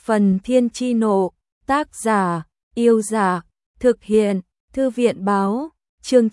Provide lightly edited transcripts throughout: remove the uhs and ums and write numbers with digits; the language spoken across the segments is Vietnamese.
Phần Thiên Chi Nộ, tác giả, Yêu Giả, thực hiện, Thư viện Báo, chương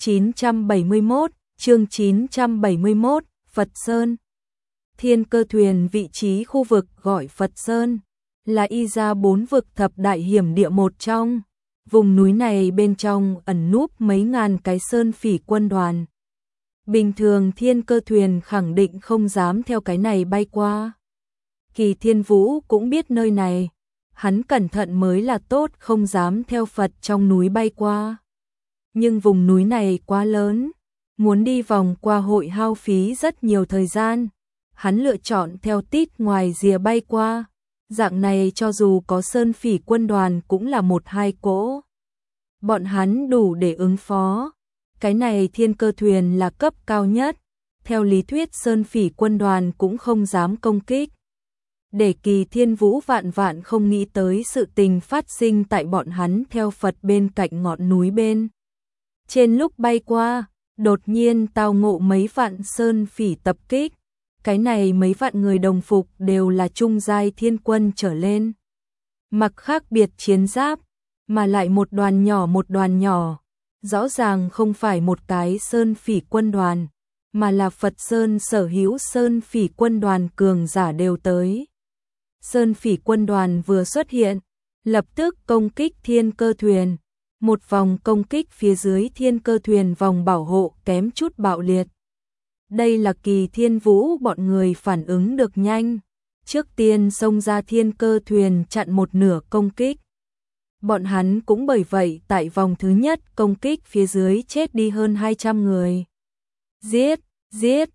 971, Phật Sơn. Thiên Cơ Thuyền vị trí khu vực gọi Phật Sơn, là y ra 4 vực thập đại hiểm địa một trong. Vùng núi này bên trong ẩn núp mấy ngàn cái sơn phỉ quân đoàn. Bình thường Thiên Cơ Thuyền khẳng định không dám theo cái này bay qua. Kỳ Thiên Vũ cũng biết nơi này, hắn cẩn thận mới là tốt, không dám theo Phật trong núi bay qua. Nhưng vùng núi này quá lớn, muốn đi vòng qua hội hao phí rất nhiều thời gian. Hắn lựa chọn theo tít ngoài rìa bay qua, dạng này cho dù có sơn phỉ quân đoàn cũng là 1-2 cỗ. Bọn hắn đủ để ứng phó. Cái này Thiên Cơ Thuyền là cấp cao nhất, theo lý thuyết sơn phỉ quân đoàn cũng không dám công kích. Để Kỳ Thiên Vũ vạn vạn không nghĩ tới sự tình phát sinh tại bọn hắn theo Phật bên cạnh ngọn núi bên. Trên lúc bay qua, đột nhiên tao ngộ mấy vạn sơn phỉ tập kích. Cái này mấy vạn người đồng phục đều là trung giai thiên quân trở lên. Mặc khác biệt chiến giáp, mà lại một đoàn nhỏ. Rõ ràng không phải một cái sơn phỉ quân đoàn, mà là Phật Sơn sở hữu sơn phỉ quân đoàn cường giả đều tới. Sơn phỉ quân đoàn vừa xuất hiện, lập tức công kích Thiên Cơ Thuyền. Một vòng công kích phía dưới Thiên Cơ Thuyền vòng bảo hộ kém chút bạo liệt. Đây là Kỳ Thiên Vũ bọn người phản ứng được nhanh. Trước tiên xông ra Thiên Cơ Thuyền chặn một nửa công kích. Bọn hắn cũng bởi vậy tại vòng thứ nhất công kích phía dưới chết đi hơn 200 người. Giết,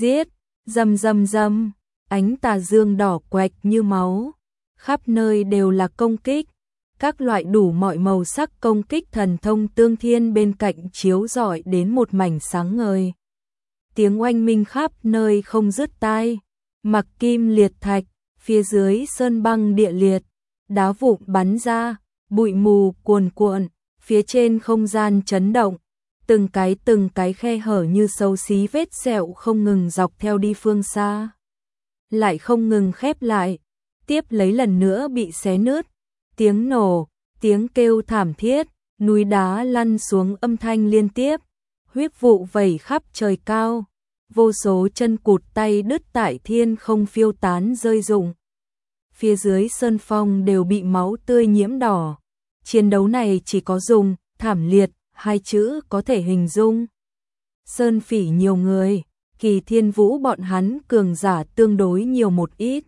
rầm, ánh tà dương đỏ quạch như máu. Khắp nơi đều là công kích. Các loại đủ mọi màu sắc công kích thần thông tương thiên bên cạnh chiếu rọi đến một mảnh sáng ngời. Tiếng oanh minh khắp nơi không dứt tai. Mặc kim liệt thạch, phía dưới sơn băng địa liệt, đá vụn bắn ra, bụi mù cuồn cuộn, phía trên không gian chấn động, từng cái khe hở như xấu xí vết sẹo không ngừng dọc theo đi phương xa, lại không ngừng khép lại, tiếp lấy lần nữa bị xé nứt, tiếng nổ, tiếng kêu thảm thiết, núi đá lăn xuống âm thanh liên tiếp, huyết vụ vẩy khắp trời cao, vô số chân cụt tay đứt tại thiên không phiêu tán rơi rụng. Phía dưới sơn phong đều bị máu tươi nhiễm đỏ. Chiến đấu này chỉ có dùng thảm liệt 2 chữ có thể hình dung. Sơn phỉ nhiều người, Kỳ Thiên Vũ bọn hắn cường giả tương đối nhiều một ít.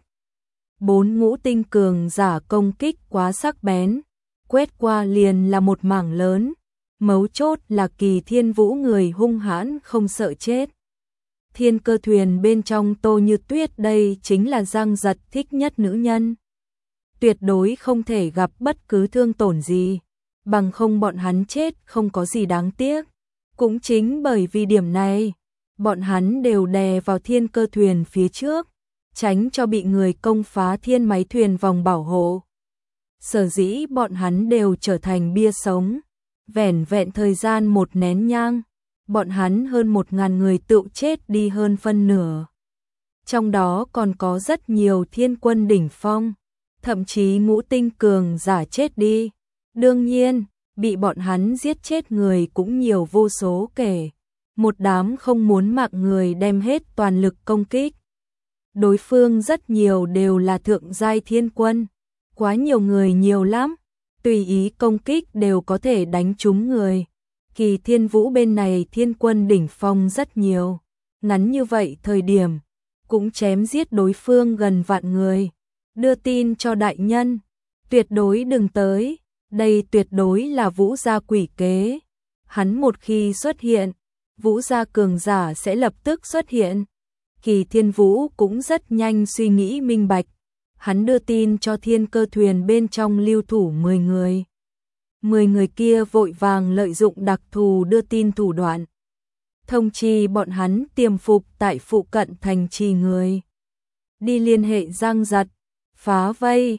4 ngũ tinh cường giả công kích quá sắc bén, quét qua liền là một mảng lớn. Mấu chốt là Kỳ Thiên Vũ người hung hãn không sợ chết. Thiên Cơ Thuyền bên trong Tô Như Tuyết đây chính là Giang Giật thích nhất nữ nhân. Tuyệt đối không thể gặp bất cứ thương tổn gì, bằng không bọn hắn chết không có gì đáng tiếc. Cũng chính bởi vì điểm này, bọn hắn đều đè vào Thiên Cơ Thuyền phía trước, tránh cho bị người công phá thiên máy thuyền vòng bảo hộ. Sở dĩ bọn hắn đều trở thành bia sống, vẻn vẹn thời gian một nén nhang. Bọn hắn hơn 1.000 người tự chết đi hơn phân nửa. Trong đó còn có rất nhiều thiên quân đỉnh phong, thậm chí ngũ tinh cường giả chết đi. Đương nhiên, bị bọn hắn giết chết người cũng nhiều vô số kể. Một đám không muốn mạng người đem hết toàn lực công kích. Đối phương rất nhiều đều là thượng giai thiên quân. Quá nhiều người nhiều lắm, tùy ý công kích đều có thể đánh trúng người. Kỳ Thiên Vũ bên này thiên quân đỉnh phong rất nhiều, ngắn như vậy thời điểm, cũng chém giết đối phương gần vạn người. Đưa tin cho đại nhân, tuyệt đối đừng tới, đây tuyệt đối là Vũ gia quỷ kế. Hắn một khi xuất hiện, Vũ gia cường giả sẽ lập tức xuất hiện. Kỳ Thiên Vũ cũng rất nhanh suy nghĩ minh bạch, hắn đưa tin cho Thiên Cơ Thuyền bên trong lưu thủ 10 người. 10 người kia vội vàng lợi dụng đặc thù đưa tin thủ đoạn. Thông chi bọn hắn tiềm phục tại phụ cận thành trì người. Đi liên hệ Giang Giật, phá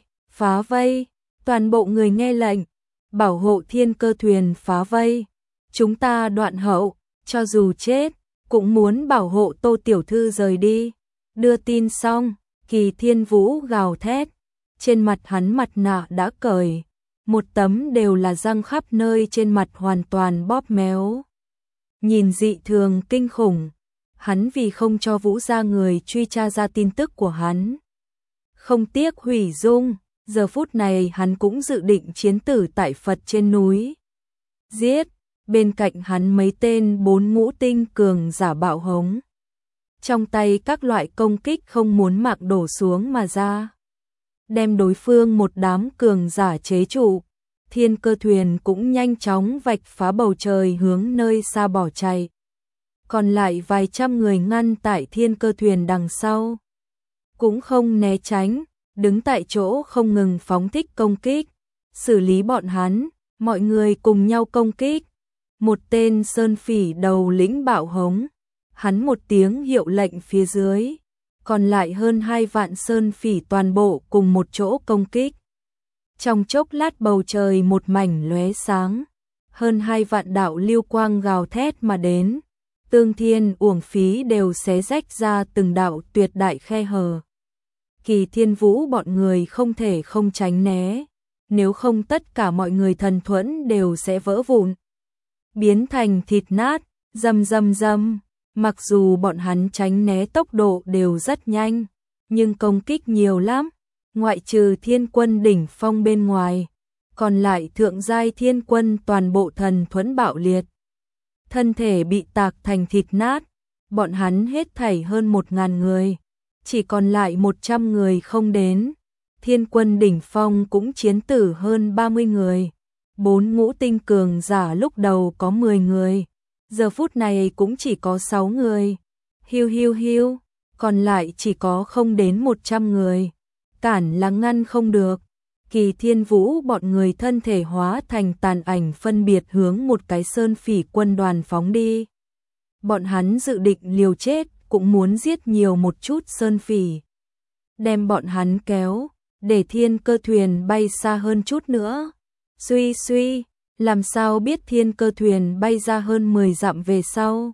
vây, toàn bộ người nghe lệnh, bảo hộ Thiên Cơ Thuyền phá vây. Chúng ta đoạn hậu, cho dù chết, cũng muốn bảo hộ Tô Tiểu Thư rời đi. Đưa tin xong, Kỳ Thiên Vũ gào thét. trên mặt hắn mặt nạ đã cởi, một tấm đều là răng khắp nơi, trên mặt hoàn toàn bóp méo. Nhìn dị thường kinh khủng, hắn vì không cho Vũ gia người truy tra ra tin tức của hắn, không tiếc hủy dung, giờ phút này hắn cũng dự định chiến tử tại Phật trên núi. Giết, bên cạnh hắn mấy tên 4 ngũ tinh cường giả bạo hống. Trong tay các loại công kích không muốn mặc đổ xuống mà ra. Đem đối phương một đám cường giả chế trụ, Thiên Cơ Thuyền cũng nhanh chóng vạch phá bầu trời hướng nơi xa bỏ chạy. Còn lại vài trăm người ngăn tại Thiên Cơ Thuyền đằng sau, cũng không né tránh, đứng tại chỗ không ngừng phóng thích công kích, xử lý bọn hắn, mọi người cùng nhau công kích. Một tên sơn phỉ đầu lĩnh bạo hống, hắn một tiếng hiệu lệnh phía dưới, còn lại hơn 2 vạn sơn phỉ toàn bộ cùng một chỗ công kích. Trong chốc lát bầu trời một mảnh lóe sáng, hơn 2 vạn đạo lưu quang gào thét mà đến, tương thiên uổng phí đều xé rách ra từng đạo tuyệt đại khe hở. Kỳ Thiên Vũ bọn người không thể không tránh né, nếu không tất cả mọi người thần thuẫn đều sẽ vỡ vụn, biến thành thịt nát, rầm rầm rầm. Mặc dù bọn hắn tránh né tốc độ đều rất nhanh, nhưng công kích nhiều lắm, ngoại trừ thiên quân đỉnh phong bên ngoài, còn lại thượng giai thiên quân toàn bộ thần thuẫn bạo liệt, thân thể bị tạc thành thịt nát. Bọn hắn hết thảy hơn 1000 người, chỉ còn lại 100 người không đến. Thiên quân đỉnh phong cũng chiến tử hơn 30 người, 4 ngũ tinh cường giả lúc đầu có 10 người, giờ phút này cũng chỉ có 6 người. Hiu hiu hiu, còn lại chỉ có không đến 100 người. Cản là ngăn không được. Kỳ Thiên Vũ bọn người thân thể hóa thành tàn ảnh phân biệt hướng một cái sơn phỉ quân đoàn phóng đi. Bọn hắn dự định liều chết, cũng muốn giết nhiều một chút sơn phỉ, đem bọn hắn kéo, để Thiên Cơ Thuyền bay xa hơn chút nữa. Suy suy, làm sao biết Thiên Cơ Thuyền bay ra hơn 10 dặm về sau,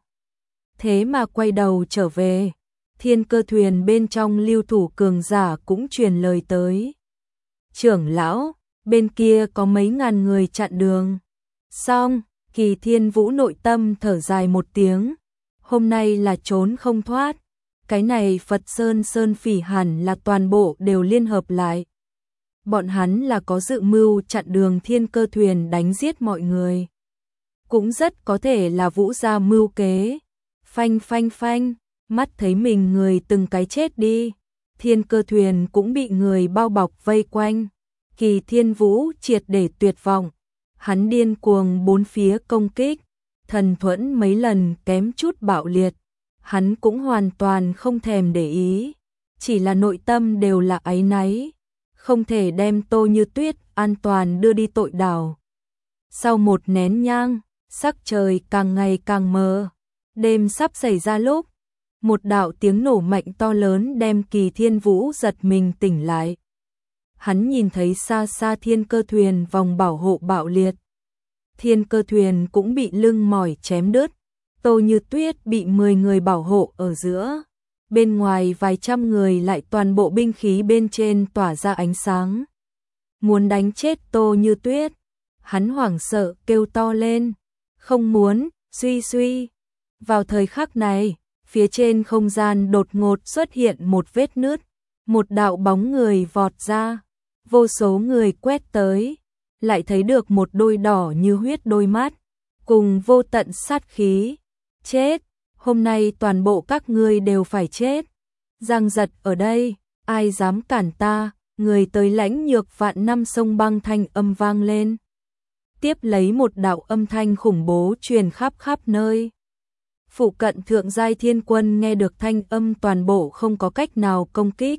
thế mà quay đầu trở về. Thiên Cơ Thuyền bên trong lưu thủ cường giả cũng truyền lời tới. Trưởng lão, bên kia có mấy ngàn người chặn đường. Xong, Kỳ Thiên Vũ nội tâm thở dài một tiếng. Hôm nay là trốn không thoát. Cái này Phật Sơn phỉ hẳn là toàn bộ đều liên hợp lại. Bọn hắn là có dự mưu chặn đường Thiên Cơ Thuyền đánh giết mọi người. Cũng rất có thể là Vũ gia mưu kế. Phanh phanh phanh, mắt thấy mình người từng cái chết đi. Thiên Cơ Thuyền cũng bị người bao bọc vây quanh. Kỳ Thiên Vũ triệt để tuyệt vọng. Hắn điên cuồng bốn phía công kích. Thần thuẫn mấy lần kém chút bạo liệt. Hắn cũng hoàn toàn không thèm để ý. Chỉ là nội tâm đều là áy náy. Không thể đem Tô Như Tuyết an toàn đưa đi tội đảo. Sau một nén nhang, sắc trời càng ngày càng mờ. Đêm sắp xảy ra lúc, một đạo tiếng nổ mạnh to lớn đem Kỳ Thiên Vũ giật mình tỉnh lại. Hắn nhìn thấy xa xa Thiên Cơ Thuyền vòng bảo hộ bạo liệt. Thiên Cơ Thuyền cũng bị lưng mỏi chém đứt. Tô Như Tuyết bị 10 người bảo hộ ở giữa. Bên ngoài vài trăm người lại toàn bộ binh khí bên trên tỏa ra ánh sáng. Muốn đánh chết Tô Như Tuyết. Hắn hoảng sợ kêu to lên. Không muốn, suy suy. Vào thời khắc này, phía trên không gian đột ngột xuất hiện một vết nứt. Một đạo bóng người vọt ra. Vô số người quét tới. Lại thấy được một đôi đỏ như huyết đôi mắt. Cùng vô tận sát khí. Chết, hôm nay toàn bộ các ngươi đều phải chết. Giang Giật ở đây, ai dám cản ta, người tới lãnh nhược vạn năm sông băng thanh âm vang lên. Tiếp lấy một đạo âm thanh khủng bố truyền khắp khắp nơi. Phụ cận thượng giai thiên quân nghe được thanh âm toàn bộ không có cách nào công kích.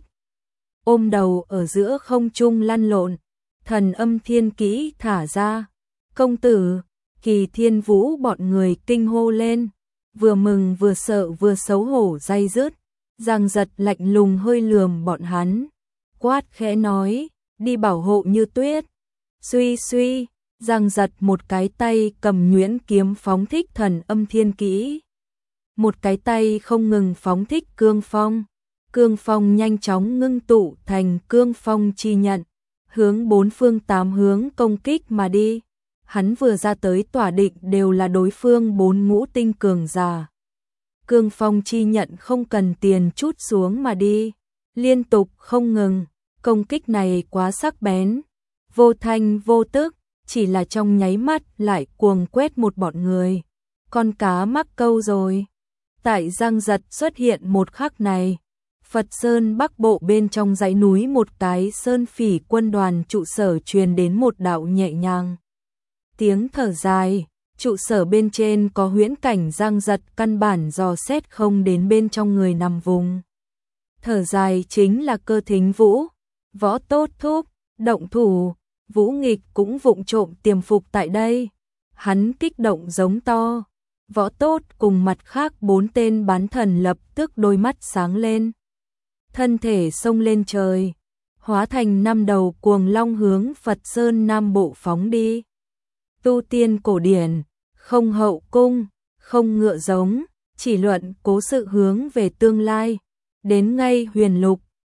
Ôm đầu ở giữa không trung lăn lộn, thần âm thiên kỹ thả ra. Công tử, Kỳ Thiên Vũ bọn người kinh hô lên. Vừa mừng vừa sợ vừa xấu hổ day dứt. Giang Giật lạnh lùng hơi lườm bọn hắn. Quát khẽ nói, đi bảo hộ Như Tuyết. Suy suy, Giang Giật một cái tay cầm nhuyễn kiếm phóng thích thần âm thiên kỹ. Một cái tay không ngừng phóng thích cương phong. Cương phong nhanh chóng ngưng tụ thành cương phong chi nhận, hướng bốn phương tám hướng công kích mà đi. Hắn vừa ra tới tỏa định đều là đối phương 4 ngũ tinh cường giả. Cương phong chi nhận không cần tiền chút xuống mà đi, liên tục không ngừng, công kích này quá sắc bén, vô thanh vô tức, chỉ là trong nháy mắt lại cuồng quét một bọn người. Con cá mắc câu rồi. Tại Giang Giật xuất hiện một khắc này, Phật Sơn Bắc Bộ bên trong dãy núi một cái sơn phỉ quân đoàn trụ sở truyền đến một đạo nhẹ nhàng tiếng thở dài. Trụ sở bên trên có huyễn cảnh Giang Giật căn bản dò xét không đến bên trong người nằm vùng. Thở dài chính là Cơ Thính Vũ, Võ Tốt Thúc, động thủ, Vũ Nghịch cũng vụng trộm tiềm phục tại đây. Hắn kích động giống to, Võ Tốt cùng mặt khác 4 tên bán thần lập tức đôi mắt sáng lên. Thân thể xông lên trời, hóa thành 5 đầu cuồng long hướng Phật Sơn Nam Bộ phóng đi. Tu tiên cổ điển, không hậu cung, không ngựa giống, chỉ luận cố sự hướng về tương lai. Đến ngay huyền lục,